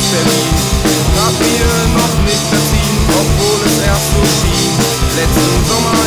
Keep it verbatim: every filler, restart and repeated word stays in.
Berlin. Hab mir noch nicht verziehen, obwohl es erst so schien. Letzten Sommer